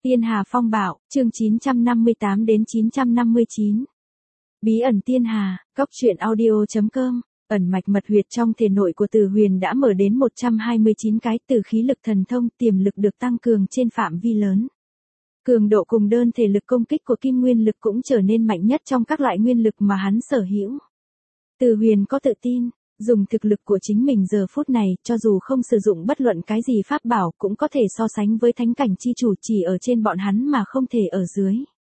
Tiên Hà Phong Bạo, chương 958 đến 959. Bí ẩn Tiên Hà, Cốc truyện audio.com. Ẩn mạch mật huyệt trong thể nội của Từ Huyền đã mở đến 129 cái, từ khí lực thần thông, tiềm lực được tăng cường trên phạm vi lớn. Cường độ cùng đơn thể lực công kích của kim nguyên lực cũng trở nên mạnh nhất trong các loại nguyên lực mà hắn sở hữu. Từ Huyền có tự tin, dùng thực lực của chính mình giờ phút này, cho dù không sử dụng bất luận cái gì pháp bảo, cũng có thể so sánh với thánh cảnh chi chủ, chỉ ở trên bọn hắn mà không thể ở dưới.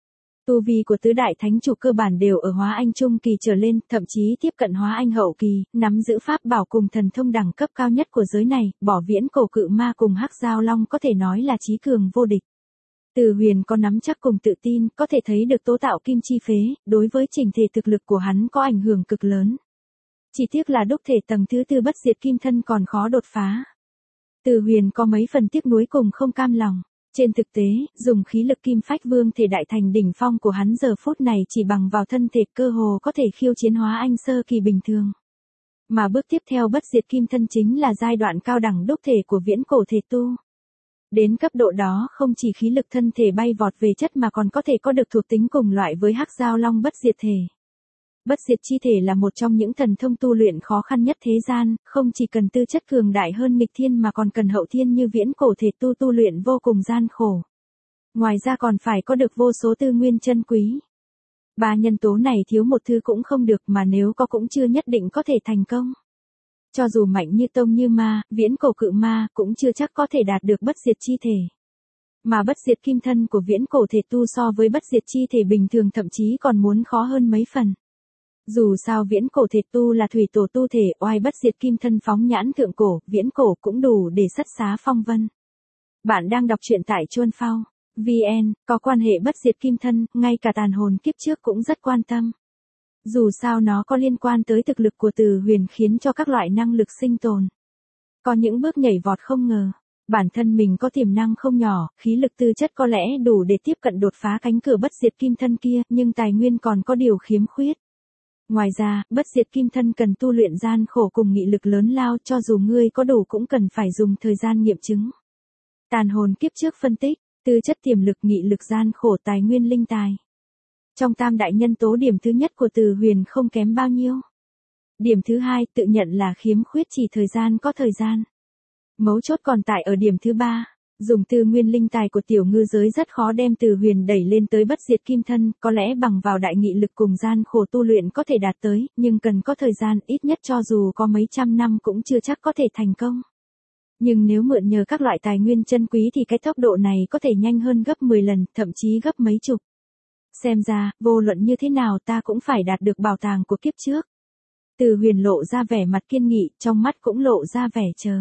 Tu vi của tứ đại thánh chủ cơ bản đều ở hóa anh trung kỳ trở lên, thậm chí tiếp cận hóa anh hậu kỳ, nắm giữ pháp bảo cùng thần thông đẳng cấp cao nhất của giới này, bỏ viễn cổ cự ma cùng hắc giao long có thể nói là chí cường vô địch. Từ Huyền có nắm chắc cùng tự tin, có thể thấy được tố tạo kim chi phế, đối với chỉnh thể thực lực của hắn có ảnh hưởng cực lớn. Chỉ tiếc là đúc thể tầng thứ tư bất diệt kim thân còn khó đột phá. Từ Huyền có mấy phần tiếc nuối cùng không cam lòng. Trên thực tế, dùng khí lực kim phách vương thể đại thành đỉnh phong của hắn giờ phút này chỉ bằng vào thân thể cơ hồ có thể khiêu chiến hóa anh sơ kỳ bình thường. Mà bước tiếp theo bất diệt kim thân chính là giai đoạn cao đẳng đúc thể của viễn cổ thể tu. Đến cấp độ đó không chỉ khí lực thân thể bay vọt về chất mà còn có thể có được thuộc tính cùng loại với hắc giao long bất diệt thể. Bất diệt chi thể là một trong những thần thông tu luyện khó khăn nhất thế gian, không chỉ cần tư chất cường đại hơn nghịch thiên mà còn cần hậu thiên như viễn cổ thể tu luyện vô cùng gian khổ. Ngoài ra còn phải có được vô số tư nguyên chân quý. Ba nhân tố này thiếu một thứ cũng không được, mà nếu có cũng chưa nhất định có thể thành công. Cho dù mạnh như tông như ma, viễn cổ cự ma cũng chưa chắc có thể đạt được bất diệt chi thể. Mà bất diệt kim thân của viễn cổ thể tu so với bất diệt chi thể bình thường thậm chí còn muốn khó hơn mấy phần. Dù sao viễn cổ thể tu là thủy tổ tu thể, oai bất diệt kim thân phóng nhãn thượng cổ, viễn cổ cũng đủ để sất xá phong vân. Bạn đang đọc truyện tại Chuân Phao VN, có quan hệ bất diệt kim thân, ngay cả tàn hồn kiếp trước cũng rất quan tâm. Dù sao nó có liên quan tới thực lực của Từ Huyền khiến cho các loại năng lực sinh tồn. Có những bước nhảy vọt không ngờ. Bản thân mình có tiềm năng không nhỏ, khí lực tư chất có lẽ đủ để tiếp cận đột phá cánh cửa bất diệt kim thân kia, nhưng tài nguyên còn có điều khiếm khuyết. Ngoài ra, bất diệt kim thân cần tu luyện gian khổ cùng nghị lực lớn lao, cho dù ngươi có đủ cũng cần phải dùng thời gian nghiệm chứng. Tàn hồn kiếp trước phân tích, tư chất tiềm lực nghị lực gian khổ tài nguyên linh tài. Trong tam đại nhân tố điểm thứ nhất của Từ Huyền không kém bao nhiêu. Điểm thứ hai tự nhận là khiếm khuyết chỉ thời gian có thời gian. Mấu chốt còn tại ở điểm thứ ba. Dùng tư nguyên linh tài của tiểu ngư giới rất khó đem Từ Huyền đẩy lên tới bất diệt kim thân, có lẽ bằng vào đại nghị lực cùng gian khổ tu luyện có thể đạt tới, nhưng cần có thời gian, ít nhất cho dù có mấy trăm năm cũng chưa chắc có thể thành công. Nhưng nếu mượn nhờ các loại tài nguyên chân quý thì cái tốc độ này có thể nhanh hơn gấp 10 lần, thậm chí gấp mấy chục. Xem ra, vô luận như thế nào ta cũng phải đạt được bảo tàng của kiếp trước. Từ Huyền lộ ra vẻ mặt kiên nghị, trong mắt cũng lộ ra vẻ chờ.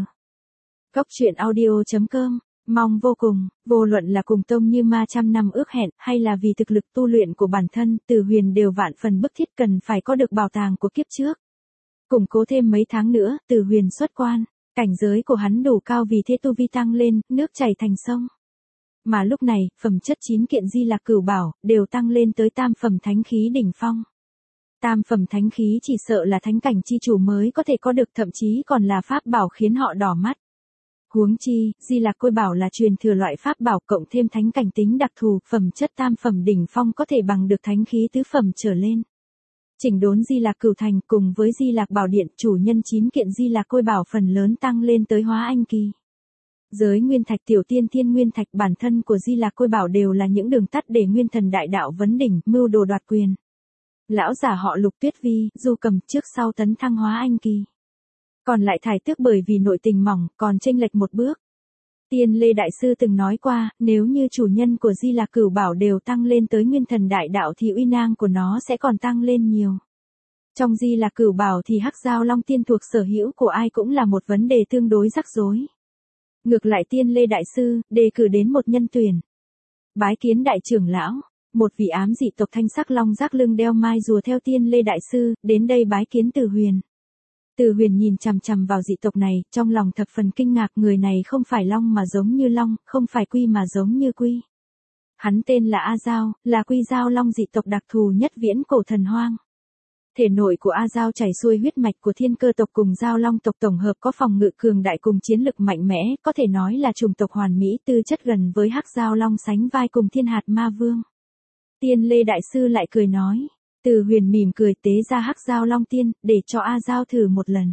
Cốc truyện audio.com. Mong vô cùng, vô luận là cùng tông như ma trăm năm ước hẹn, hay là vì thực lực tu luyện của bản thân, Từ Huyền đều vạn phần bức thiết cần phải có được bảo tàng của kiếp trước. Củng cố thêm mấy tháng nữa, Từ Huyền xuất quan, cảnh giới của hắn đủ cao vì thế tu vi tăng lên, nước chảy thành sông. Mà lúc này, phẩm chất 9 kiện di lạc cửu bảo, đều tăng lên tới tam phẩm thánh khí đỉnh phong. Tam phẩm thánh khí chỉ sợ là thánh cảnh chi chủ mới có thể có được, thậm chí còn là pháp bảo khiến họ đỏ mắt. Huống chi, di lạc côi bảo là truyền thừa loại pháp bảo cộng thêm thánh cảnh tính đặc thù, phẩm chất tam phẩm đỉnh phong có thể bằng được thánh khí tứ phẩm trở lên. Chỉnh đốn di lạc cửu thành cùng với di lạc bảo điện, chủ nhân 9 kiện di lạc côi bảo phần lớn tăng lên tới hóa anh kỳ. Giới nguyên thạch tiểu tiên thiên nguyên thạch bản thân của di lạc côi bảo đều là những đường tắt để nguyên thần đại đạo vấn đỉnh, mưu đồ đoạt quyền. Lão giả họ Lục Tuyết Vi, Du Cầm trước sau tấn thăng hóa anh kỳ. Còn lại thải tước bởi vì nội tình mỏng, còn chênh lệch một bước. Tiên Lê Đại Sư từng nói qua, nếu như chủ nhân của Di Lạc Cửu Bảo đều tăng lên tới nguyên thần đại đạo thì uy năng của nó sẽ còn tăng lên nhiều. Trong Di Lạc Cửu Bảo thì hắc giao long tiên thuộc sở hữu của ai cũng là một vấn đề tương đối rắc rối. Ngược lại Tiên Lê Đại Sư, đề cử đến một nhân tuyển. Bái kiến đại trưởng lão, một vị ám dị tộc thanh sắc long giác lưng đeo mai rùa theo Tiên Lê Đại Sư, đến đây bái kiến Từ Huyền. Từ Huyền nhìn chằm chằm vào dị tộc này, trong lòng thập phần kinh ngạc, người này không phải long mà giống như long, không phải quy mà giống như quy. Hắn tên là A Giao, là quy giao long dị tộc đặc thù nhất viễn cổ thần hoang. Thể nội của A Giao chảy xuôi huyết mạch của thiên cơ tộc cùng Giao Long tộc tổng hợp có phòng ngự cường đại cùng chiến lực mạnh mẽ, có thể nói là chủng tộc hoàn mỹ tư chất gần với Hắc Giao Long sánh vai cùng Thiên Hạt Ma Vương. Tiên Lê Đại Sư lại cười nói. Từ Huyền mỉm cười tế ra Hắc Giao Long Tiên, để cho A Giao thử một lần.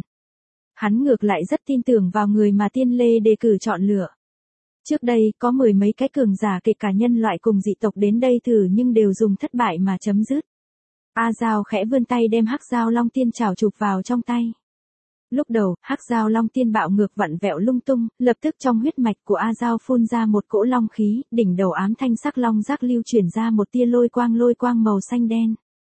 Hắn ngược lại rất tin tưởng vào người mà Tiên Lê đề cử chọn lựa. Trước đây, có mười mấy cái cường giả kể cả nhân loại cùng dị tộc đến đây thử nhưng đều dùng thất bại mà chấm dứt. A Giao khẽ vươn tay đem Hắc Giao Long Tiên chảo chụp vào trong tay. Lúc đầu, Hắc Giao Long Tiên bạo ngược vặn vẹo lung tung, lập tức trong huyết mạch của A Giao phun ra một cỗ long khí, đỉnh đầu ám thanh sắc long giác lưu chuyển ra một tia lôi quang màu xanh đen.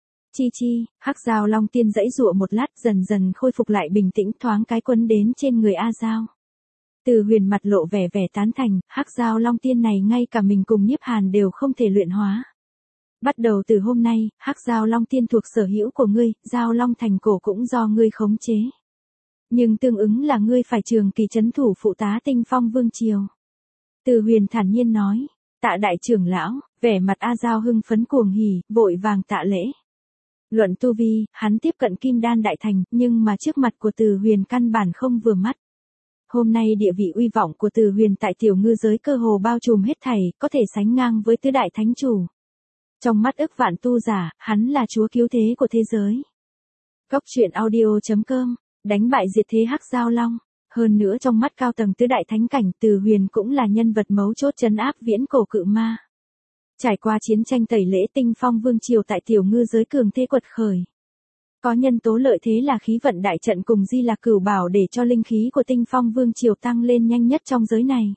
Chi, Hắc Giao Long Tiên giãy giụa một lát dần dần khôi phục lại bình tĩnh thoáng cái quấn đến trên người A Giao. Từ Huyền mặt lộ vẻ tán thành, Hắc Giao Long Tiên này ngay cả mình cùng Nhiếp Hàn đều không thể luyện hóa. Bắt đầu từ hôm nay, Hắc Giao Long Tiên thuộc sở hữu của ngươi, Giao Long thành cổ cũng do ngươi khống chế. Nhưng tương ứng là ngươi phải trường kỳ trấn thủ phụ tá Tinh Phong Vương triều. Từ Huyền thản nhiên nói, tạ đại trưởng lão, vẻ mặt A Giao hưng phấn cuồng hỉ, vội vàng tạ lễ. Luận tu vi, hắn tiếp cận Kim Đan đại thành, nhưng mà trước mặt của Từ Huyền căn bản không vừa mắt. Hôm nay địa vị uy vọng của Từ Huyền tại tiểu ngư giới cơ hồ bao trùm hết thảy, có thể sánh ngang với tứ đại thánh chủ. Trong mắt ức vạn tu giả, hắn là chúa cứu thế của thế giới. Góc truyện audio.com, đánh bại diệt thế Hắc Giao Long. Hơn nữa trong mắt cao tầng tứ đại thánh cảnh, Từ Huyền cũng là nhân vật mấu chốt trấn áp viễn cổ cự ma. Trải qua chiến tranh tẩy lễ Tinh Phong Vương triều tại tiểu ngư giới cường thế quật khởi. Có nhân tố lợi thế là khí vận đại trận cùng Di Lạc Cửu Bảo để cho linh khí của Tinh Phong Vương triều tăng lên nhanh nhất trong giới này.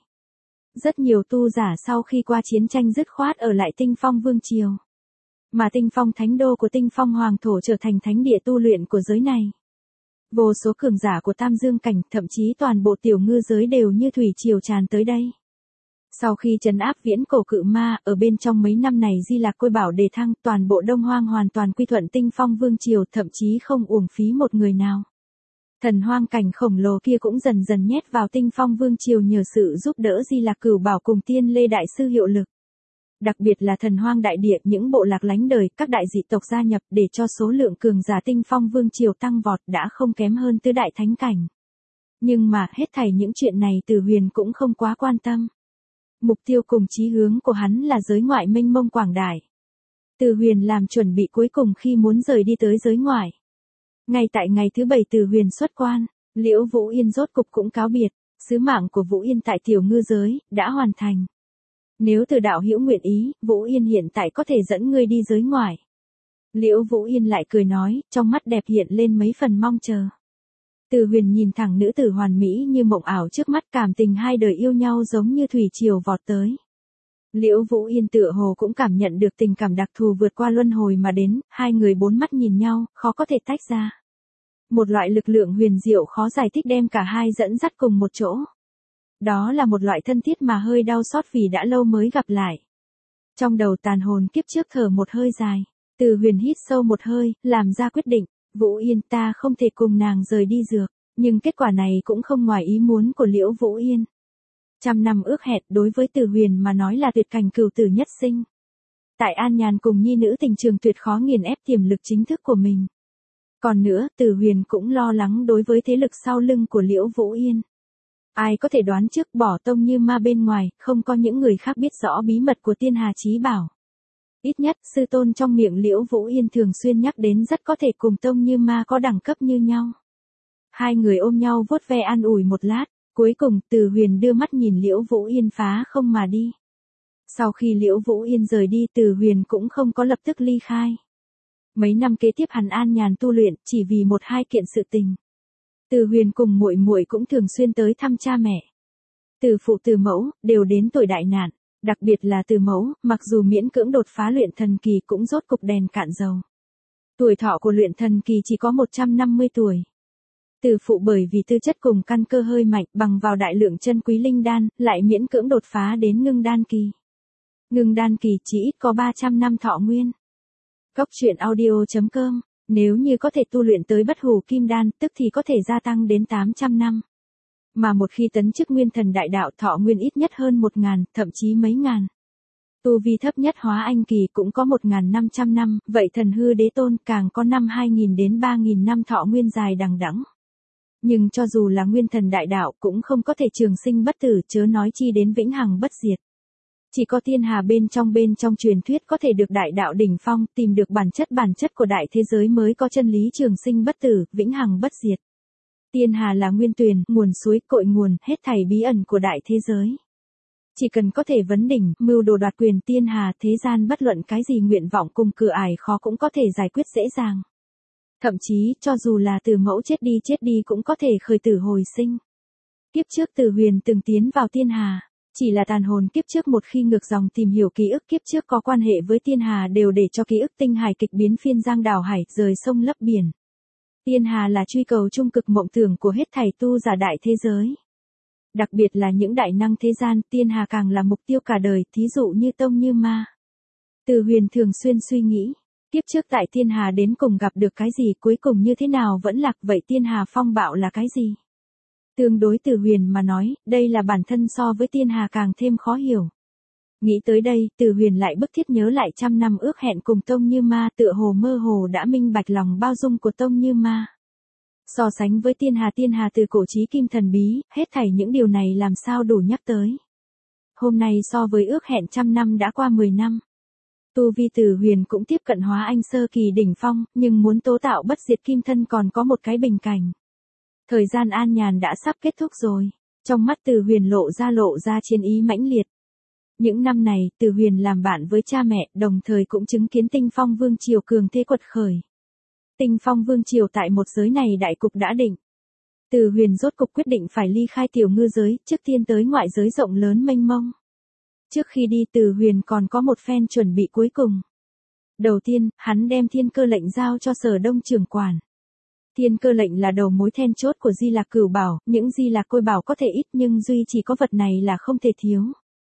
Rất nhiều tu giả sau khi qua chiến tranh dứt khoát ở lại Tinh Phong Vương triều. Mà Tinh Phong Thánh Đô của Tinh Phong Hoàng thổ trở thành thánh địa tu luyện của giới này. Vô số cường giả của Tam Dương cảnh, thậm chí toàn bộ tiểu ngư giới đều như thủy triều tràn tới đây. Sau khi trấn áp viễn cổ cự ma, ở bên trong mấy năm này Di Lạc Côi Bảo đề thăng, toàn bộ Đông Hoang hoàn toàn quy thuận Tinh Phong Vương triều, thậm chí không uổng phí một người nào. Thần hoang cảnh khổng lồ kia cũng dần dần nhét vào Tinh Phong Vương triều nhờ sự giúp đỡ Di Lạc Cửu Bảo cùng Tiên Lê Đại Sư hiệu lực. Đặc biệt là thần hoang đại địa, những bộ lạc lánh đời, các đại dị tộc gia nhập để cho số lượng cường giả Tinh Phong Vương triều tăng vọt đã không kém hơn tứ đại thánh cảnh. Nhưng mà hết thảy những chuyện này Từ Huyền cũng không quá quan tâm. Mục tiêu cùng chí hướng của hắn là giới ngoại mênh mông quảng đại. Từ Huyền làm chuẩn bị cuối cùng khi muốn rời đi tới giới ngoại. Ngay tại ngày thứ 7 Từ Huyền xuất quan, Liễu Vũ Yên rốt cục cũng cáo biệt, sứ mạng của Vũ Yên tại tiểu ngư giới đã hoàn thành. Nếu Từ đạo hữu nguyện ý, Vũ Yên hiện tại có thể dẫn ngươi đi giới ngoại. Liễu Vũ Yên lại cười nói, trong mắt đẹp hiện lên mấy phần mong chờ. Từ Huyền nhìn thẳng nữ tử hoàn mỹ như mộng ảo trước mắt, cảm tình hai đời yêu nhau giống như thủy triều vọt tới. Liễu Vũ Yên tựa hồ cũng cảm nhận được tình cảm đặc thù vượt qua luân hồi mà đến, hai người bốn mắt nhìn nhau, khó có thể tách ra. Một loại lực lượng huyền diệu khó giải thích đem cả hai dẫn dắt cùng một chỗ. Đó là một loại thân thiết mà hơi đau xót vì đã lâu mới gặp lại. Trong đầu tàn hồn kiếp trước thở một hơi dài, Từ Huyền hít sâu một hơi, làm ra quyết định. Vũ Yên, ta không thể cùng nàng rời đi dược, nhưng kết quả này cũng không ngoài ý muốn của Liễu Vũ Yên. Trăm năm ước hẹn đối với Từ Huyền mà nói là tuyệt cảnh cửu tử nhất sinh. Tại An Nhàn cùng nhi nữ tình trường tuyệt khó nghiền ép tiềm lực chính thức của mình. Còn nữa, Từ Huyền cũng lo lắng đối với thế lực sau lưng của Liễu Vũ Yên. Ai có thể đoán trước bỏ Tông Như Ma bên ngoài, không có những người khác biết rõ bí mật của Tiên Hà Chí Bảo. Ít nhất, sư tôn trong miệng Liễu Vũ Yên thường xuyên nhắc đến rất có thể cùng Tông Như Ma có đẳng cấp như nhau. Hai người ôm nhau vuốt ve an ủi một lát, cuối cùng Từ Huyền đưa mắt nhìn Liễu Vũ Yên phá không mà đi. Sau khi Liễu Vũ Yên rời đi, Từ Huyền cũng không có lập tức ly khai. Mấy năm kế tiếp hắn an nhàn tu luyện, chỉ vì một hai kiện sự tình. Từ Huyền cùng muội muội cũng thường xuyên tới thăm cha mẹ. Từ phụ từ mẫu đều đến tuổi đại nạn. Đặc biệt là Từ mẫu, mặc dù miễn cưỡng đột phá luyện thần kỳ cũng rốt cục đèn cạn dầu. Tuổi thọ của luyện thần kỳ chỉ có 150 tuổi. Từ phụ bởi vì tư chất cùng căn cơ hơi mạnh, bằng vào đại lượng chân quý linh đan, lại miễn cưỡng đột phá đến ngưng đan kỳ. Ngưng đan kỳ chỉ ít có 300 năm thọ nguyên. Góc truyện audio.com, nếu như có thể tu luyện tới bất hủ kim đan, tức thì có thể gia tăng đến 800 năm. Mà một khi tấn chức nguyên thần đại đạo, thọ nguyên ít nhất hơn 1.000, thậm chí mấy ngàn Tu vi thấp nhất Hóa Anh kỳ cũng có 1.500 năm, vậy Thần Hư Đế Tôn càng có năm 2.000 đến 3.000 năm thọ nguyên dài đằng đẵng. Nhưng cho dù là nguyên thần đại đạo cũng không có thể trường sinh bất tử, chớ nói chi đến vĩnh hằng bất diệt. Chỉ có thiên hà bên trong truyền thuyết có thể được đại đạo đỉnh phong, tìm được bản chất của đại thế giới mới có chân lý trường sinh bất tử, vĩnh hằng bất diệt. Tiên hà là nguyên tuyền, nguồn suối, cội nguồn, hết thảy bí ẩn của đại thế giới. Chỉ cần có thể vấn đỉnh, mưu đồ đoạt quyền tiên hà, thế gian bất luận cái gì nguyện vọng cùng cửa ải khó cũng có thể giải quyết dễ dàng. Thậm chí, cho dù là từ mẫu chết đi cũng có thể khởi tử hồi sinh. Kiếp trước Từ Huyền từng tiến vào tiên hà, chỉ là tàn hồn kiếp trước một khi ngược dòng tìm hiểu ký ức kiếp trước có quan hệ với tiên hà đều để cho ký ức tinh hải kịch biến phiên giang đảo hải, rời sông lấp biển. Tiên hà là truy cầu trung cực mộng tưởng của hết thảy tu giả đại thế giới. Đặc biệt là những đại năng thế gian, tiên hà càng là mục tiêu cả đời, thí dụ như Tông Như Ma. Từ Huyền thường xuyên suy nghĩ, kiếp trước tại tiên hà đến cùng gặp được cái gì, cuối cùng như thế nào vẫn lạc, vậy tiên hà phong bạo là cái gì? Tương đối Từ Huyền mà nói, đây là bản thân so với tiên hà càng thêm khó hiểu. Nghĩ tới đây, Từ Huyền lại bức thiết nhớ lại trăm năm ước hẹn cùng Tông Như Ma, tựa hồ mơ hồ đã minh bạch lòng bao dung của Tông Như Ma. So sánh với tiên hà từ cổ chí kim thần bí, hết thảy những điều này làm sao đủ nhắc tới. Hôm nay so với ước hẹn trăm năm đã qua 10 năm. Tu vi Từ Huyền cũng tiếp cận Hóa Anh sơ kỳ đỉnh phong, nhưng muốn tố tạo bất diệt kim thân còn có một cái bình cảnh. Thời gian an nhàn đã sắp kết thúc rồi. Trong mắt Từ Huyền lộ ra chiến ý mãnh liệt. Những năm này, Từ Huyền làm bạn với cha mẹ, đồng thời cũng chứng kiến Tinh Phong Vương triều cường thế quật khởi. Tinh Phong Vương triều tại một giới này đại cục đã định. Từ Huyền rốt cục quyết định phải ly khai tiểu ngư giới, trước tiên tới ngoại giới rộng lớn mênh mông. Trước khi đi, Từ Huyền còn có một phen chuẩn bị cuối cùng. Đầu tiên, hắn đem Thiên Cơ lệnh giao cho Sở Đông trưởng quản. Thiên Cơ lệnh là đầu mối then chốt của Di Lạc Cửu Bảo, những Di Lạc Côi Bảo có thể ít nhưng duy chỉ có vật này là không thể thiếu.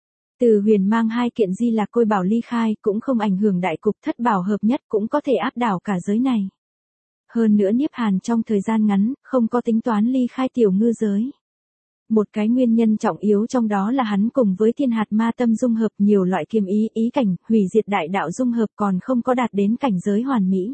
Từ Huyền mang 2 kiện Di Lạc Côi Bảo ly khai cũng không ảnh hưởng đại cục, thất bảo hợp nhất cũng có thể áp đảo cả giới này. Hơn nữa Niếp Hàn trong thời gian ngắn, không có tính toán ly khai tiểu ngư giới. Một cái nguyên nhân trọng yếu trong đó là hắn cùng với Thiên Hạt Ma Tâm dung hợp, nhiều loại kiếm ý cảnh, hủy diệt đại đạo dung hợp còn không có đạt đến cảnh giới hoàn mỹ.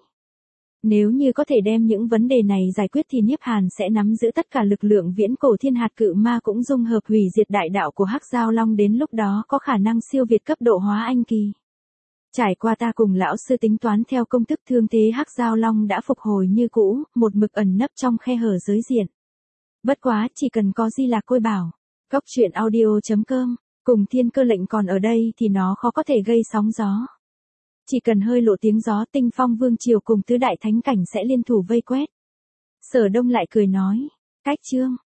Nếu như có thể đem những vấn đề này giải quyết thì Niếp Hàn sẽ nắm giữ tất cả lực lượng viễn cổ Thiên Hạt Cự Ma cũng dung hợp hủy diệt đại đạo của Hắc Giao Long, đến lúc đó có khả năng siêu việt cấp độ Hóa Anh kỳ. Trải qua ta cùng lão sư tính toán theo công thức thương thế, Hắc Giao Long đã phục hồi như cũ, một mực ẩn nấp trong khe hở giới diện. Bất quá, chỉ cần có Di Lạc Côi Bảo, Cốc Truyện Audio.com, cùng Thiên Cơ lệnh còn ở đây thì nó khó có thể gây sóng gió. Chỉ cần hơi lộ tiếng gió, Tinh Phong Vương triều cùng tứ đại thánh cảnh sẽ liên thủ vây quét. Sở Đông lại cười nói, cách chương.